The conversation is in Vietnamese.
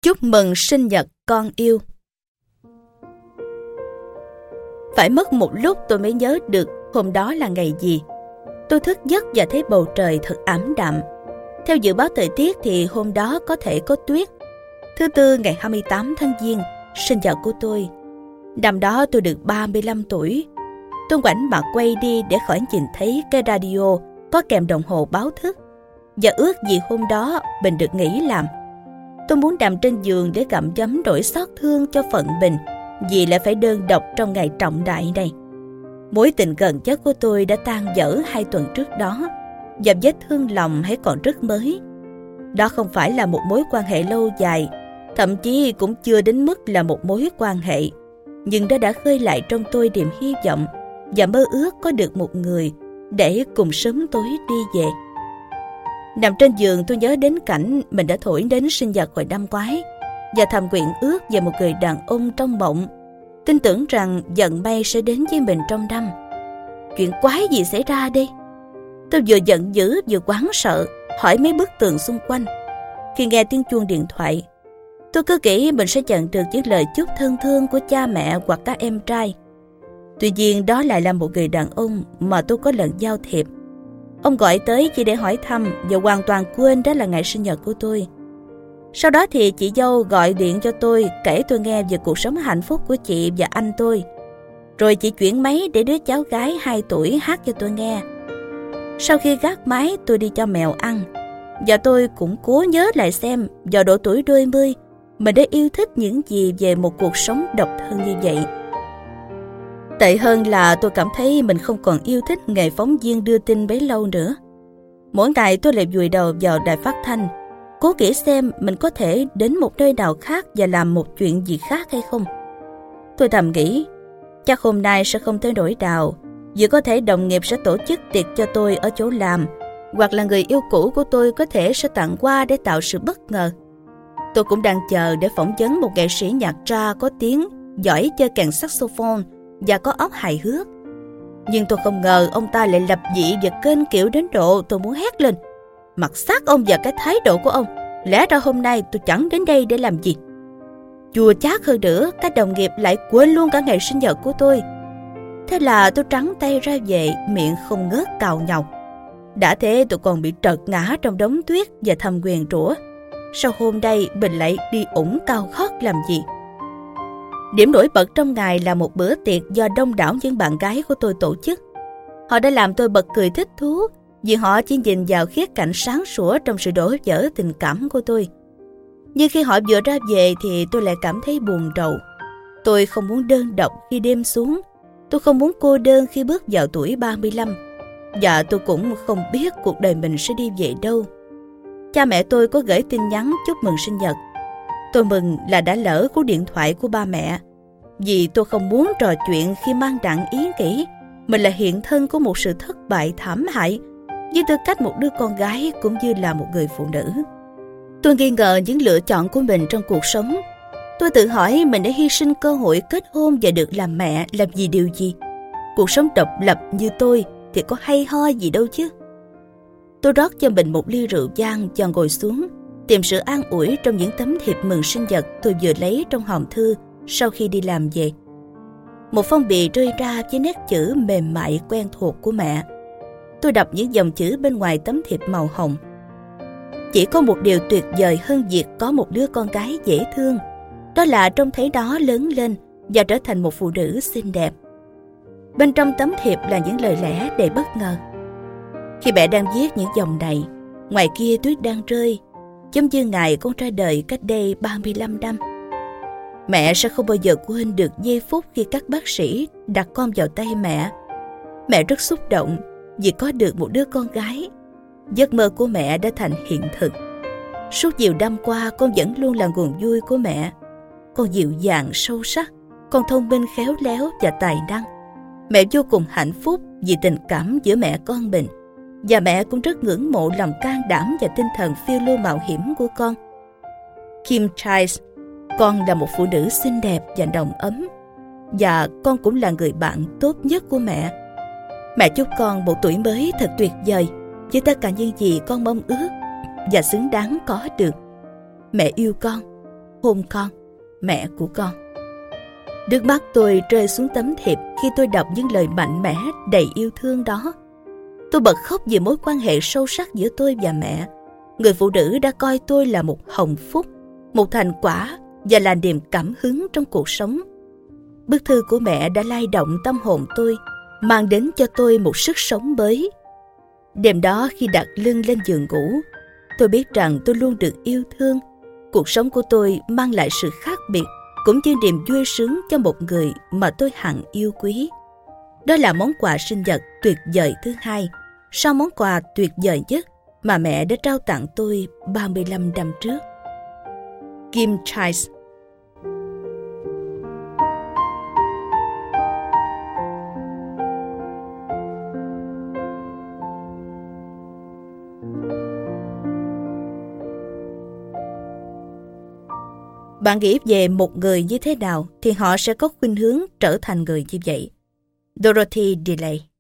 Chúc mừng sinh nhật con yêu. Phải mất một lúc tôi mới nhớ được hôm đó là ngày gì. Tôi thức giấc và thấy bầu trời thật ảm đạm. Theo dự báo thời tiết thì hôm đó có thể có tuyết. Thứ Tư ngày 28 tháng Giêng, sinh nhật của tôi. Năm đó tôi được 35 tuổi. Tôi ngoảnh mặt quay đi để khỏi nhìn thấy cái radio có kèm đồng hồ báo thức, và ước gì hôm đó mình được nghỉ làm. Tôi muốn nằm trên giường để gặm nhấm nỗi xót thương cho phận mình, vì lại phải đơn độc trong ngày trọng đại này. Mối tình gần nhất của tôi đã tan vỡ 2 tuần trước đó, và vết thương lòng hãy còn rất mới. Đó không phải là một mối quan hệ lâu dài, thậm chí cũng chưa đến mức là một mối quan hệ, nhưng nó đã khơi lại trong tôi niềm hy vọng và mơ ước có được một người để cùng sớm tối đi về. Nằm trên giường, tôi nhớ đến cảnh mình đã thổi đến sinh nhật hồi năm ngoái, và thầm nguyện ước về một người đàn ông trong mộng, tin tưởng rằng vận may sẽ đến với mình trong năm. Chuyện quái gì xảy ra đây? Tôi vừa giận dữ vừa hoảng sợ, hỏi mấy bức tường xung quanh. Khi nghe tiếng chuông điện thoại, tôi cứ nghĩ mình sẽ nhận được những lời chúc thân thương của cha mẹ hoặc các em trai. Tuy nhiên đó lại là một người đàn ông mà tôi có lần giao thiệp. Ông gọi tới chỉ để hỏi thăm và hoàn toàn quên đó là ngày sinh nhật của tôi. Sau đó thì chị dâu gọi điện cho tôi, kể tôi nghe về cuộc sống hạnh phúc của chị và anh tôi. Rồi chị chuyển máy để đứa cháu gái 2 tuổi hát cho tôi nghe. Sau khi gác máy, tôi đi cho mèo ăn. Và tôi cũng cố nhớ lại xem vào độ tuổi đôi mươi mình đã yêu thích những gì về một cuộc sống độc thân như vậy. Tệ hơn là tôi cảm thấy mình không còn yêu thích nghề phóng viên đưa tin bấy lâu nữa. Mỗi ngày tôi lại vùi đầu vào đài phát thanh, cố nghĩ xem mình có thể đến một nơi nào khác và làm một chuyện gì khác hay không. Tôi thầm nghĩ, chắc hôm nay sẽ không tới nỗi nào, vì có thể đồng nghiệp sẽ tổ chức tiệc cho tôi ở chỗ làm, hoặc là người yêu cũ của tôi có thể sẽ tặng quà để tạo sự bất ngờ. Tôi cũng đang chờ để phỏng vấn một nghệ sĩ nhạc jazz có tiếng, giỏi chơi kèn saxophone và có óc hài hước. Nhưng tôi không ngờ ông ta lại lập dị và kênh kiểu đến độ tôi muốn hét lên. Mặc xác ông và cái thái độ của ông, lẽ ra hôm nay tôi chẳng đến đây để làm gì. Chua chát hơn nữa, các đồng nghiệp lại quên luôn cả ngày sinh nhật của tôi. Thế là tôi trắng tay ra về, miệng không ngớt cào nhàu. Đã thế tôi còn bị trật ngã trong đống tuyết và thầm nguyền rủa. Sao hôm nay mình lại đi ủng cao gót làm gì? Điểm nổi bật trong ngày là một bữa tiệc do đông đảo những bạn gái của tôi tổ chức. Họ đã làm tôi bật cười thích thú, vì họ chỉ nhìn vào khía cạnh sáng sủa trong sự đổ vỡ tình cảm của tôi. Nhưng khi họ vừa ra về thì tôi lại cảm thấy buồn rầu. Tôi không muốn đơn độc khi đêm xuống. Tôi không muốn cô đơn khi bước vào tuổi 35. Và tôi cũng không biết cuộc đời mình sẽ đi về đâu. Cha mẹ tôi có gửi tin nhắn chúc mừng sinh nhật. Tôi mừng là đã lỡ cú điện thoại của ba mẹ, vì tôi không muốn trò chuyện khi mang nặng ý nghĩ mình là hiện thân của một sự thất bại thảm hại, với tư cách một đứa con gái cũng như là một người phụ nữ. Tôi nghi ngờ những lựa chọn của mình trong cuộc sống. Tôi tự hỏi mình đã hy sinh cơ hội kết hôn và được làm mẹ làm vì điều gì? Cuộc sống độc lập như tôi thì có hay ho gì đâu chứ. Tôi rót cho mình một ly rượu vang và ngồi xuống, tìm sự an ủi trong những tấm thiệp mừng sinh nhật tôi vừa lấy trong hòm thư sau khi đi làm về. Một phong bì rơi ra với nét chữ mềm mại quen thuộc của mẹ. Tôi đọc những dòng chữ bên ngoài tấm thiệp màu hồng. Chỉ có một điều tuyệt vời hơn việc có một đứa con gái dễ thương, đó là trông thấy nó lớn lên và trở thành một phụ nữ xinh đẹp. Bên trong tấm thiệp là những lời lẽ đầy bất ngờ. Khi mẹ đang viết những dòng này, ngoài kia tuyết đang rơi, giống như ngày con ra đời cách đây 35 năm. Mẹ sẽ không bao giờ quên được giây phút khi các bác sĩ đặt con vào tay mẹ. Mẹ rất xúc động vì có được một đứa con gái. Giấc mơ của mẹ đã thành hiện thực. Suốt nhiều năm qua, con vẫn luôn là nguồn vui của mẹ. Con dịu dàng, sâu sắc, con thông minh, khéo léo và tài năng. Mẹ vô cùng hạnh phúc vì tình cảm giữa mẹ con mình. Và mẹ cũng rất ngưỡng mộ lòng can đảm và tinh thần phiêu lưu mạo hiểm của con. Kim Chais, con là một phụ nữ xinh đẹp và nồng ấm. Và con cũng là người bạn tốt nhất của mẹ. Mẹ chúc con một tuổi mới thật tuyệt vời, với tất cả những gì con mong ước và xứng đáng có được. Mẹ yêu con. hôn con, mẹ của con. Nước mắt tôi rơi xuống tấm thiệp khi tôi đọc những lời mạnh mẽ đầy yêu thương đó. Tôi bật khóc vì mối quan hệ sâu sắc giữa tôi và mẹ, người phụ nữ đã coi tôi là một hồng phúc, một thành quả và là niềm cảm hứng trong cuộc sống. Bức thư của mẹ đã lay động tâm hồn tôi, mang đến cho tôi một sức sống mới. Đêm đó khi đặt lưng lên giường ngủ, tôi biết rằng tôi luôn được yêu thương. Cuộc sống của tôi mang lại sự khác biệt, cũng như niềm vui sướng cho một người mà tôi hằng yêu quý. Đó là món quà sinh nhật tuyệt vời thứ hai, sau món quà tuyệt vời nhất mà mẹ đã trao tặng tôi 35 năm trước. Kim Chiles. Bạn nghĩ về một người như thế nào thì họ sẽ có khuynh hướng trở thành người như vậy. Dorothy DeLay.